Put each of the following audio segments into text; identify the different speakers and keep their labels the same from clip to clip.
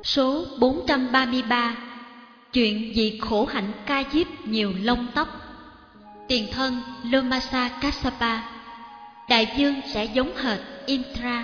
Speaker 1: Số 433. Chuyện vị khổ hạnh Ca Diếp nhiều lông tóc. Tiền thân Lomasa Kassapa. Đại dương sẽ giống hệt Indra.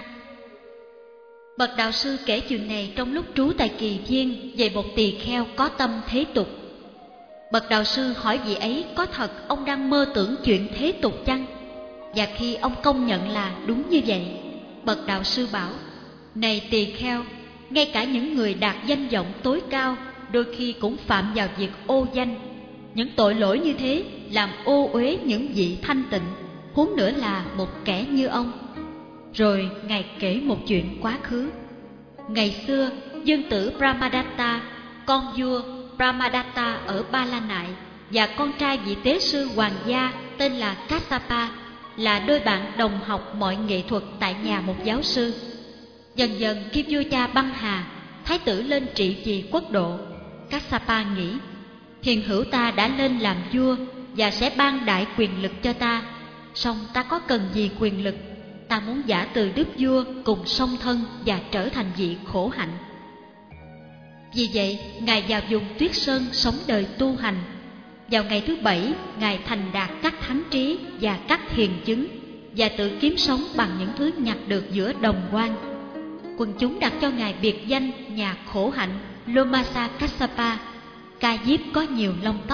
Speaker 1: Bậc đạo sư kể chuyện này trong lúc trú tại Kỳ Viên về một tỳ kheo có tâm thế tục. Bậc đạo sư hỏi vị ấy có thật ông đang mơ tưởng chuyện thế tục chăng? Và khi ông công nhận là đúng như vậy, bậc đạo sư bảo: này tỳ kheo, ngay cả những người đạt danh vọng tối cao đôi khi cũng phạm vào việc ô danh. Những tội lỗi như thế làm ô uế những vị thanh tịnh, huống nữa là một kẻ như ông. Rồi ngài kể một chuyện quá khứ. Ngày xưa, dương tử Brahmadatta, con vua Brahmadatta ở Ba La Nại, và con trai vị tế sư hoàng gia tên là Kassapa là đôi bạn đồng học mọi nghệ thuật tại nhà một giáo sư. Dần dần khi vua cha băng hà, thái tử lên trị vì quốc độ, Kassapa nghĩ: hiền hữu ta đã lên làm vua và sẽ ban đại quyền lực cho ta, song ta có cần gì quyền lực? Ta muốn giả từ đức vua cùng song thân và trở thành vị khổ hạnh. Vì vậy, ngài vào vùng Tuyết Sơn sống đời tu hành. Vào ngày thứ 7, ngài thành đạt các thánh trí và các hiền chứng, và tự kiếm sống bằng những thứ nhặt được giữa đồng quan. Quần chúng đặt cho ngài biệt danh nhà khổ hạnh Lomasa Kassapa, Ca Diếp có nhiều lông tóc.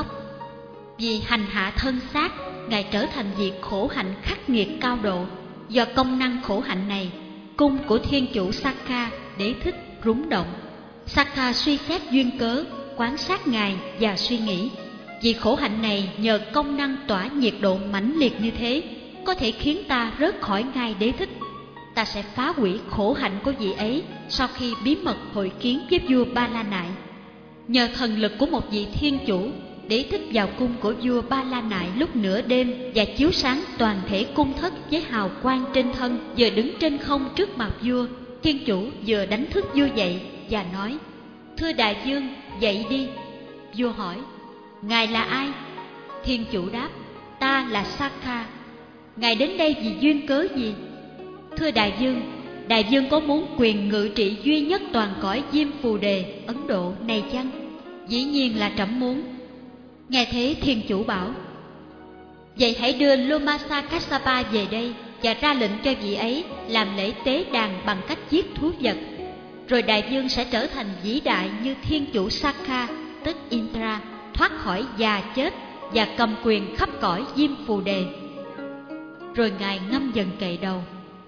Speaker 1: Vì hành hạ thân xác, ngài trở thành vị khổ hạnh khắc nghiệt cao độ. Do công năng khổ hạnh này, cung của thiên chủ Sakka Đế thích rúng động. Sakka suy xét duyên cớ, quan sát ngài và suy nghĩ: vì khổ hạnh này nhờ công năng tỏa nhiệt độ mãnh liệt như thế, có thể khiến ta rớt khỏi ngai Đế thích. Ta sẽ phá hủy khổ hạnh của vị ấy sau khi bí mật hội kiến với vua Ba La Nại. Nhờ thần lực của một vị thiên chủ, Đế thích vào cung của vua Ba La Nại lúc nửa đêm và chiếu sáng toàn thể cung thất với hào quang trên thân. Vừa đứng trên không trước mặt vua, thiên chủ vừa đánh thức vua dậy và nói: thưa đại vương, dậy đi. Vua hỏi: ngài là ai? Thiên chủ đáp: ta là Sakka. Ngài đến đây vì duyên cớ gì? Thưa đại vương có muốn quyền ngự trị duy nhất toàn cõi Diêm Phù Đề, Ấn Độ này chăng? Dĩ nhiên là trẫm muốn. Nghe thế, thiên chủ bảo: vậy hãy đưa Lomasa Kassapa về đây và ra lệnh cho vị ấy làm lễ tế đàn bằng cách giết thú vật. Rồi đại vương sẽ trở thành vĩ đại như thiên chủ Sakka, tức Indra, thoát khỏi già chết và cầm quyền khắp cõi Diêm Phù Đề. Rồi ngài ngâm dần kệ đầu: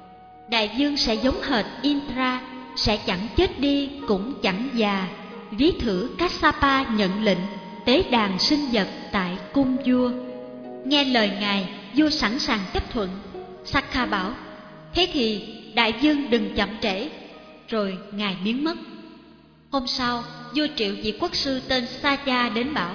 Speaker 1: đại vương sẽ giống hệt Indra, sẽ chẳng chết đi cũng chẳng già. Ví thử Kassapa nhận lệnh tế đàn sinh vật tại cung vua. Nghe lời ngài, vua sẵn sàng chấp thuận. Sakka bảo: thế thì đại vương đừng chậm trễ. Rồi ngài biến mất. Hôm sau, vua triệu vị quốc sư tên Saja đến bảo: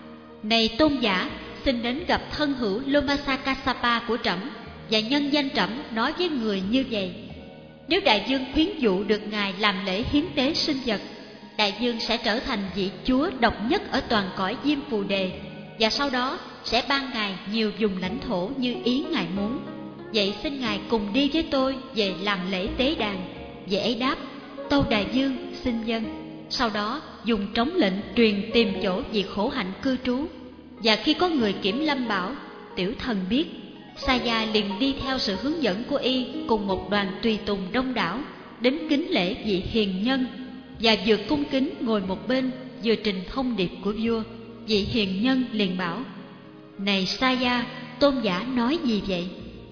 Speaker 1: này tôn giả, xin đến gặp thân hữu Lomasa Kassapa của trẫm, và nhân danh trẫm nói với người như vậy: nếu đại vương khuyến dụ được ngài làm lễ hiến tế sinh vật, đại vương sẽ trở thành vị chúa độc nhất ở toàn cõi Diêm Phù Đề, và sau đó sẽ ban ngài nhiều vùng lãnh thổ như ý ngài muốn. Vậy xin ngài cùng đi với tôi về làm lễ tế đàn. Vị ấy đáp: tâu đại vương, xin vâng. Sau đó dùng trống lệnh truyền tìm chỗ vị khổ hạnh cư trú. Và khi có người kiểm lâm bảo: tiểu thần biết, Saya liền đi theo sự hướng dẫn của y cùng một đoàn tùy tùng đông đảo đến kính lễ vị hiền nhân, và vừa cung kính ngồi một bên vừa trình thông điệp của vua. Vị hiền nhân liền bảo: này Saya, tôn giả nói gì vậy?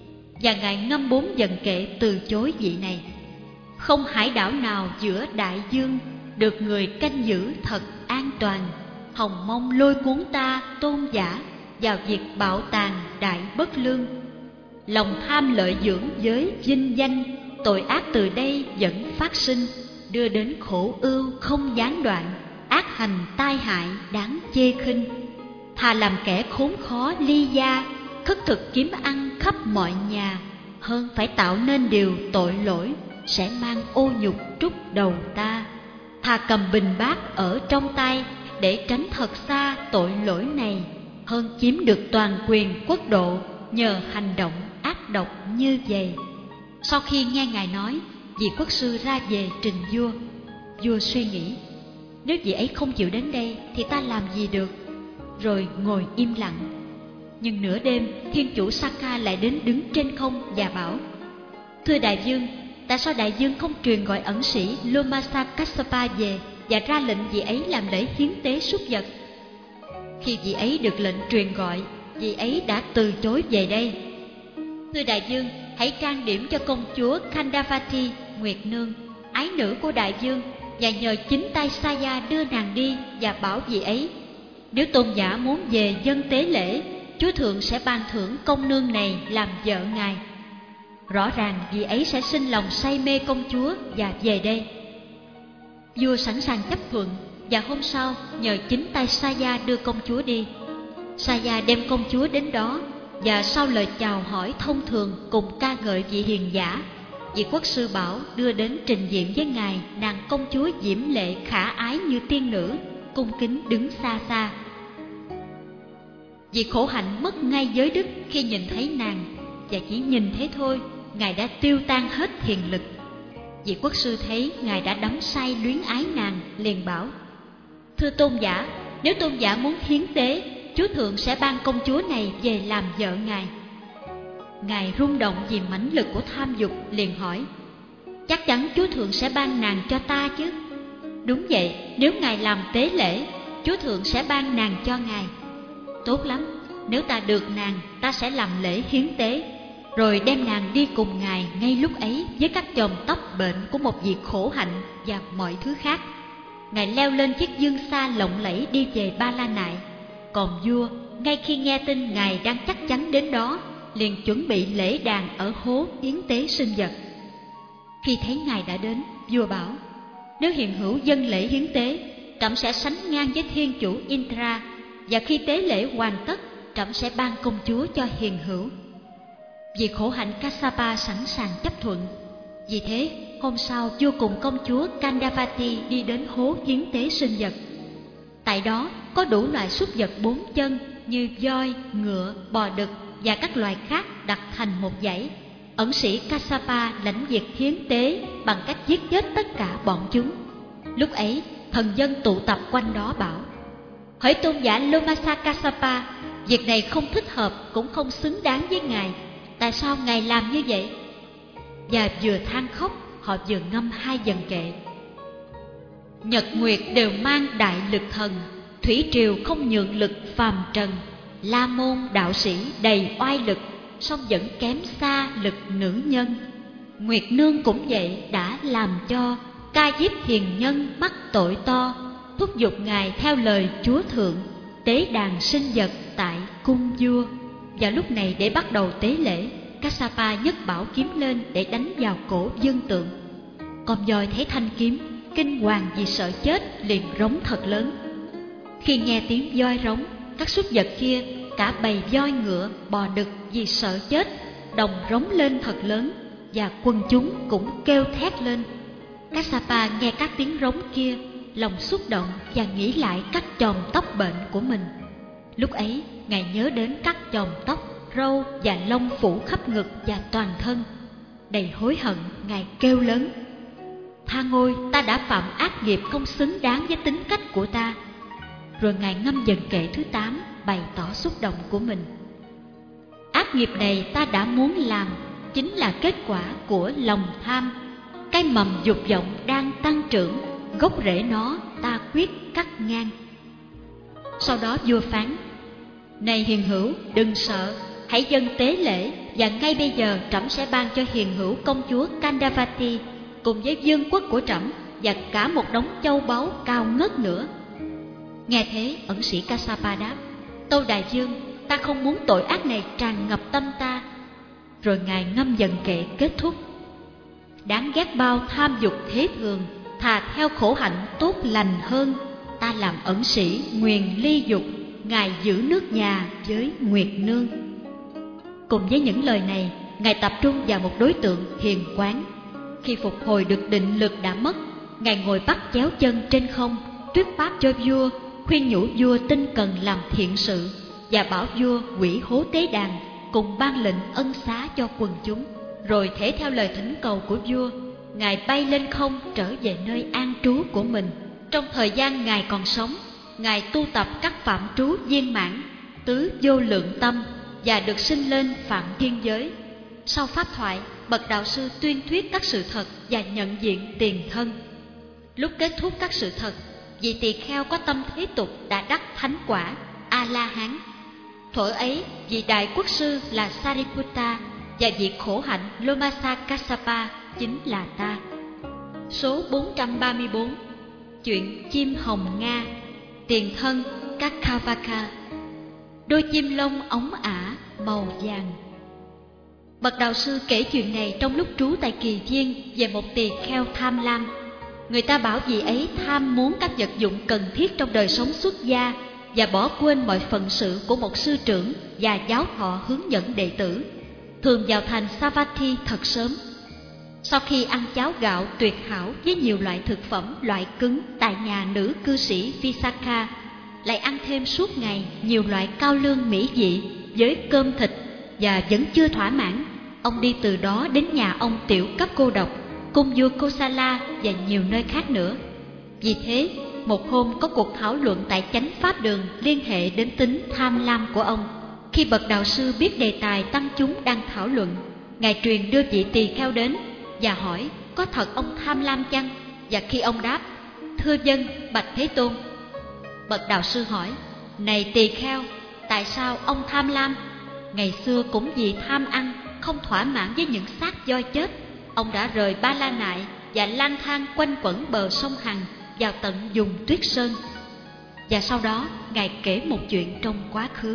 Speaker 1: Và ngài ngâm 4 dần kệ từ chối vị này. Không hải đảo nào giữa đại dương được người canh giữ thật an toàn. Hồng mong lôi cuốn ta tôn giả vào việc bạo tàn đại bất lương. Lòng tham lợi dưỡng giới vinh danh, tội ác từ đây vẫn phát sinh, đưa đến khổ ưu không gián đoạn, ác hành tai hại đáng chê khinh. Thà làm kẻ khốn khó ly gia, khất thực kiếm ăn khắp mọi nhà, hơn phải tạo nên điều tội lỗi sẽ mang ô nhục trút đầu ta. Thà cầm bình bát ở trong tay để tránh thật xa tội lỗi này, hơn chiếm được toàn quyền quốc độ nhờ hành động ác độc như vậy. Sau khi nghe ngài nói, vị quốc sư ra về trình vua. Vua suy nghĩ, nếu vị ấy không chịu đến đây thì ta làm gì được, rồi ngồi im lặng. Nhưng nửa đêm, thiên chủ Saka lại đến đứng trên không và bảo: Thưa đại vương, tại sao đại vương không truyền gọi ẩn sĩ Lomasa Kassapa về và ra lệnh vị ấy làm lễ hiến tế súc vật? Khi vị ấy được lệnh truyền gọi, vị ấy đã từ chối về đây. Thưa đại vương, hãy trang điểm cho công chúa Khandavati, Nguyệt Nương, ái nữ của đại vương, và nhờ chính tay Saya đưa nàng đi và bảo vị ấy: nếu tôn giả muốn về dâng tế lễ, Chúa Thượng sẽ ban thưởng công nương này làm vợ ngài. Rõ ràng vị ấy sẽ sinh lòng say mê công chúa và về đây. Vua sẵn sàng chấp thuận, và hôm sau nhờ chính tay Saya đưa công chúa đi. Saya đem công chúa đến đó, và sau lời chào hỏi thông thường cùng ca ngợi vị hiền giả, vị quốc sư bảo đưa đến trình diện với ngài nàng công chúa diễm lệ khả ái như tiên nữ, cung kính đứng xa xa. Vị khổ hạnh mất ngay giới đức khi nhìn thấy nàng, và chỉ nhìn thế thôi, ngài đã tiêu tan hết thiền lực. Vị quốc sư thấy ngài đã đắm say luyến ái nàng, liền bảo: Thưa tôn giả, nếu tôn giả muốn hiến tế, Chúa Thượng sẽ ban công chúa này về làm vợ ngài. Ngài rung động vì mãnh lực của tham dục, liền hỏi: Chắc chắn Chúa Thượng sẽ ban nàng cho ta chứ? Đúng vậy, nếu ngài làm tế lễ, Chúa Thượng sẽ ban nàng cho ngài. Tốt lắm, nếu ta được nàng, ta sẽ làm lễ hiến tế, rồi đem nàng đi cùng ngài ngay lúc ấy với các chòm tóc bệnh của một vị khổ hạnh và mọi thứ khác. Ngài leo lên chiếc dương xa lộng lẫy đi về Ba La Nại. Còn vua, ngay khi nghe tin ngài đang chắc chắn đến đó, liền chuẩn bị lễ đàn ở hố hiến tế sinh vật. Khi thấy ngài đã đến, vua bảo: Nếu hiền hữu dâng lễ hiến tế, trẫm sẽ sánh ngang với thiên chủ Indra, và khi tế lễ hoàn tất, trẫm sẽ ban công chúa cho hiền hữu. Vị khổ hạnh Kassapa sẵn sàng chấp thuận. Vì thế, hôm sau vua cùng công chúa Khandavati đi đến hố hiến tế sinh vật. Tại đó có đủ loại súc vật 4 chân như voi, ngựa, bò đực và các loài khác đặt thành một dãy. Ẩn sĩ Kassapa lãnh việc hiến tế bằng cách giết chết tất cả bọn chúng. Lúc ấy, thần dân tụ tập quanh đó bảo: Hỡi tôn giả Lomasa Kassapa, việc này không thích hợp cũng không xứng đáng với ngài. Tại sao ngài làm như vậy? Và vừa than khóc, họ vừa ngâm 2 dần kệ: Nhật nguyệt đều mang đại lực thần, thủy triều không nhượng lực phàm trần. La môn đạo sĩ đầy oai lực, song vẫn kém xa lực nữ nhân. Nguyệt nương cũng vậy, đã làm cho Ca Diếp hiền nhân mắc tội to, thúc giục ngài theo lời Chúa Thượng tế đàn sinh vật tại cung vua. Và lúc này để bắt đầu tế lễ, Kassapa nhấc bảo kiếm lên để đánh vào cổ dân tượng. Con voi thấy thanh kiếm, kinh hoàng vì sợ chết, liền rống thật lớn. Khi nghe tiếng voi rống, các súc vật kia, cả bầy voi ngựa, bò đực vì sợ chết, đồng rống lên thật lớn, và quần chúng cũng kêu thét lên. Kassapa nghe các tiếng rống kia, lòng xúc động và nghĩ lại các chòm tóc bệnh của mình. Lúc ấy, ngài nhớ đến các chòm tóc, râu và lông phủ khắp ngực và toàn thân. Đầy hối hận, ngài kêu lớn: Tha ngôi, ta đã phạm ác nghiệp không xứng đáng với tính cách của ta. Rồi ngài ngâm dần kệ thứ 8, bày tỏ xúc động của mình: Ác nghiệp này ta đã muốn làm, chính là kết quả của lòng tham. Cái mầm dục vọng đang tăng trưởng, gốc rễ nó ta quyết cắt ngang. Sau đó vua phán: Này hiền hữu, đừng sợ, hãy dâng tế lễ, và ngay bây giờ trẫm sẽ ban cho hiền hữu công chúa Khandavati cùng với vương quốc của trẫm và cả một đống châu báu cao ngất nữa. Nghe thế, ẩn sĩ Kassapa đáp: Tâu đại vương, ta không muốn tội ác này tràn ngập tâm ta. Rồi ngài ngâm dần kệ kết thúc: Đáng ghét bao tham dục thế thường, thà theo khổ hạnh tốt lành hơn. Ta làm ẩn sĩ nguyền ly dục, ngài giữ nước nhà với Nguyệt nương. Cùng với những lời này, ngài tập trung vào một đối tượng hiền quán. Khi phục hồi được định lực đã mất, ngài ngồi bắt chéo chân trên không, thuyết pháp cho vua, khuyên nhủ vua tinh cần làm thiện sự, và bảo vua hủy hố tế đàn, cùng ban lệnh ân xá cho quần chúng. Rồi thể theo lời thỉnh cầu của vua, Ngài bay lên không trở về nơi an trú của mình. Trong thời gian Ngài còn sống, Ngài tu tập các phạm trú viên mãn, tứ vô lượng tâm và được sinh lên phạm thiên giới. Sau pháp thoại, bậc đạo sư tuyên thuyết các sự thật và nhận diện tiền thân. Lúc kết thúc các sự thật, vị tỳ kheo có tâm thế tục đã đắc thánh quả A La Hán. Thuở ấy, vị đại quốc sư là Sariputta và vị khổ hạnh Lomasa Kassapa chính là ta. Số 434. Chuyện chim hồng Nga. Tiền thân Kakavaka. Đôi chim lông óng ả màu vàng. Bậc đạo sư kể chuyện này trong lúc trú tại Kỳ Viên về một tỳ kheo tham lam. Người ta bảo vị ấy tham muốn các vật dụng cần thiết trong đời sống xuất gia và bỏ quên mọi phận sự của một sư trưởng và giáo thọ hướng dẫn đệ tử, thường vào thành Savatthi thật sớm. Sau khi ăn cháo gạo tuyệt hảo với nhiều loại thực phẩm loại cứng tại nhà nữ cư sĩ Visakha, lại ăn thêm suốt ngày nhiều loại cao lương mỹ vị với cơm thịt và vẫn chưa thỏa mãn, ông đi từ đó đến nhà ông tiểu cấp cô độc, cung vua Kosala và nhiều nơi khác nữa. Vì thế, một hôm có cuộc thảo luận tại chánh pháp đường liên hệ đến tính tham lam của ông. Khi bậc đạo sư biết đề tài tăng chúng đang thảo luận, Ngài truyền đưa vị tỳ kheo đến và hỏi có thật ông tham lam chăng? Và khi ông đáp, thưa vâng, bạch Thế Tôn. Bậc đạo sư hỏi, này tỳ kheo, tại sao ông tham lam? Ngày xưa cũng vì tham ăn, không thỏa mãn với những xác voi chết, ông đã rời Ba La Nại và lang thang quanh quẩn bờ sông Hằng vào tận vùng Tuyết Sơn. Và sau đó, Ngài kể một chuyện trong quá khứ.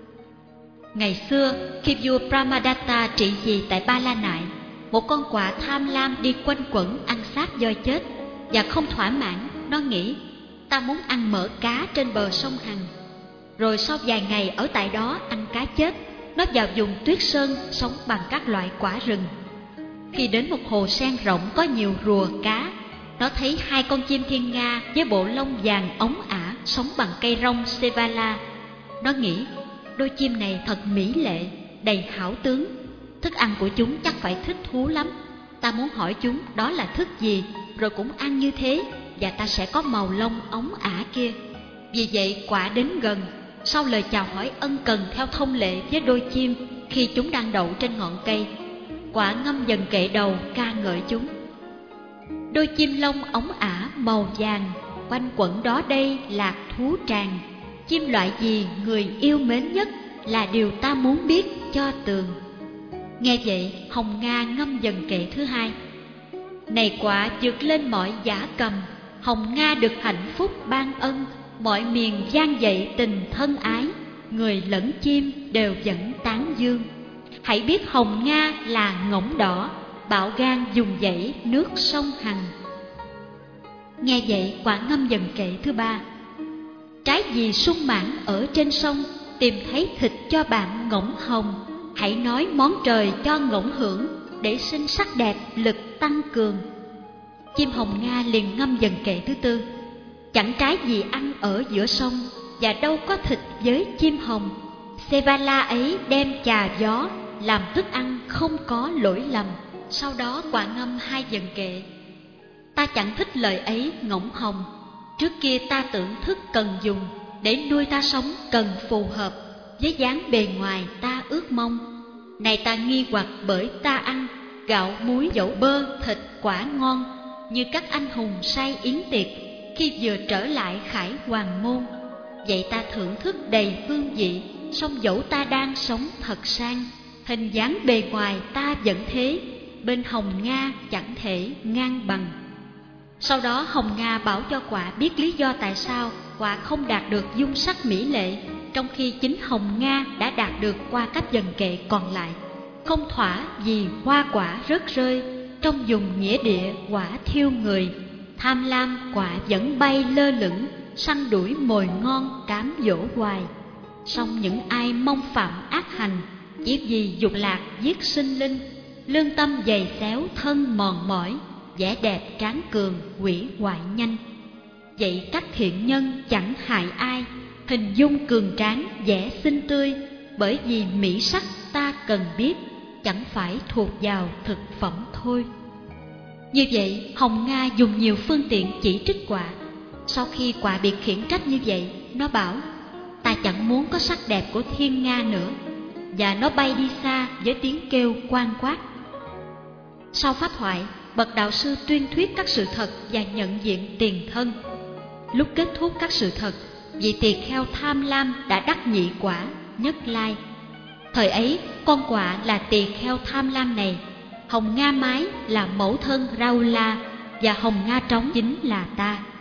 Speaker 1: Ngày xưa, khi vua Brahmadatta trị vì tại Ba La Nại, một con quạ tham lam đi quanh quẩn ăn xác voi chết và không thỏa mãn, nó nghĩ ta muốn ăn mỡ cá trên bờ sông Hằng. Rồi sau vài ngày ở tại đó ăn cá chết, nó vào vùng Tuyết Sơn sống bằng các loại quả rừng. Khi đến một hồ sen rộng có nhiều rùa cá, nó thấy hai con chim thiên nga với bộ lông vàng óng ả sống bằng cây rong Sevala. Nó nghĩ đôi chim này thật mỹ lệ, đầy hảo tướng, thức ăn của chúng chắc phải thích thú lắm. Ta muốn hỏi chúng đó là thức gì, rồi cũng ăn như thế, và ta sẽ có màu lông óng ả kia. Vì vậy quạ đến gần, sau lời chào hỏi ân cần theo thông lệ với đôi chim khi chúng đang đậu trên ngọn cây, quạ ngâm dần kệ đầu ca ngợi chúng. Đôi chim lông óng ả màu vàng, quanh quẩn đó đây lạc thú tràng. Chim loại gì người yêu mến nhất là điều ta muốn biết cho tường. Nghe vậy, hồng nga ngâm dần kệ thứ hai. Này quạ vượt lên mọi giả cầm, hồng nga được hạnh phúc ban ân, mọi miền vang dậy tình thân ái, người lẫn chim đều vẫn tán dương. Hãy biết hồng nga là ngỗng đỏ, bạo gan dùng dãy nước sông Hằng. Nghe vậy, quạ ngâm dần kệ thứ ba. Trái gì sung mãn ở trên sông, tìm thấy thịt cho bạn ngỗng hồng. Hãy nói món trời cho ngỗng hưởng, để sinh sắc đẹp lực tăng cường. Chim hồng nga liền ngâm dần kệ thứ tư. Chẳng trái gì ăn ở giữa sông, và đâu có thịt với chim hồng. Sevala ấy đem chà gió, làm thức ăn không có lỗi lầm. Sau đó quạ ngâm hai dần kệ. Ta chẳng thích lời ấy ngỗng hồng. Trước kia ta tưởng thức cần dùng, để nuôi ta sống cần phù hợp với dáng bề ngoài ta ước mong. Này ta nghi hoặc bởi ta ăn gạo muối dẫu bơ thịt quả ngon, như các anh hùng say yến tiệc khi vừa trở lại khải hoàng môn. Vậy ta thưởng thức đầy phương vị, song dẫu ta đang sống thật sang, hình dáng bề ngoài ta vẫn thế, bên hồng nga chẳng thể ngang bằng. Sau đó hồng nga bảo cho quạ biết lý do tại sao quạ không đạt được dung sắc mỹ lệ, trong khi chính hồng nga đã đạt được qua các dần kệ còn lại. Không thỏa vì hoa quả rớt rơi, trong vùng nghĩa địa quả thiêu người. Tham lam quạ vẫn bay lơ lửng, săn đuổi mồi ngon cám dỗ hoài. Song những ai mong phạm ác hành, chỉ vì dục lạc giết sinh linh, lương tâm dày xéo thân mòn mỏi, vẻ đẹp tráng cường hủy hoại nhanh. Vậy các thiện nhân chẳng hại ai, hình dung cường tráng vẻ xinh tươi, bởi vì mỹ sắc ta cần biết, chẳng phải thuộc vào thực phẩm thôi. Như vậy, Hồng Nga dùng nhiều phương tiện chỉ trích quạ. Sau khi quạ bị khiển trách như vậy, nó bảo: ta chẳng muốn có sắc đẹp của thiên nga nữa. Và nó bay đi xa với tiếng kêu oan quát. Sau pháp thoại, bậc đạo sư tuyên thuyết các sự thật và nhận diện tiền thân. Lúc kết thúc các sự thật, vị tỳ kheo tham lam đã đắc nhị quả, nhất lai. Thời ấy, con quạ là tỳ kheo tham lam này, Hồng Nga mái là mẫu thân Raula, và Hồng Nga trống chính là ta.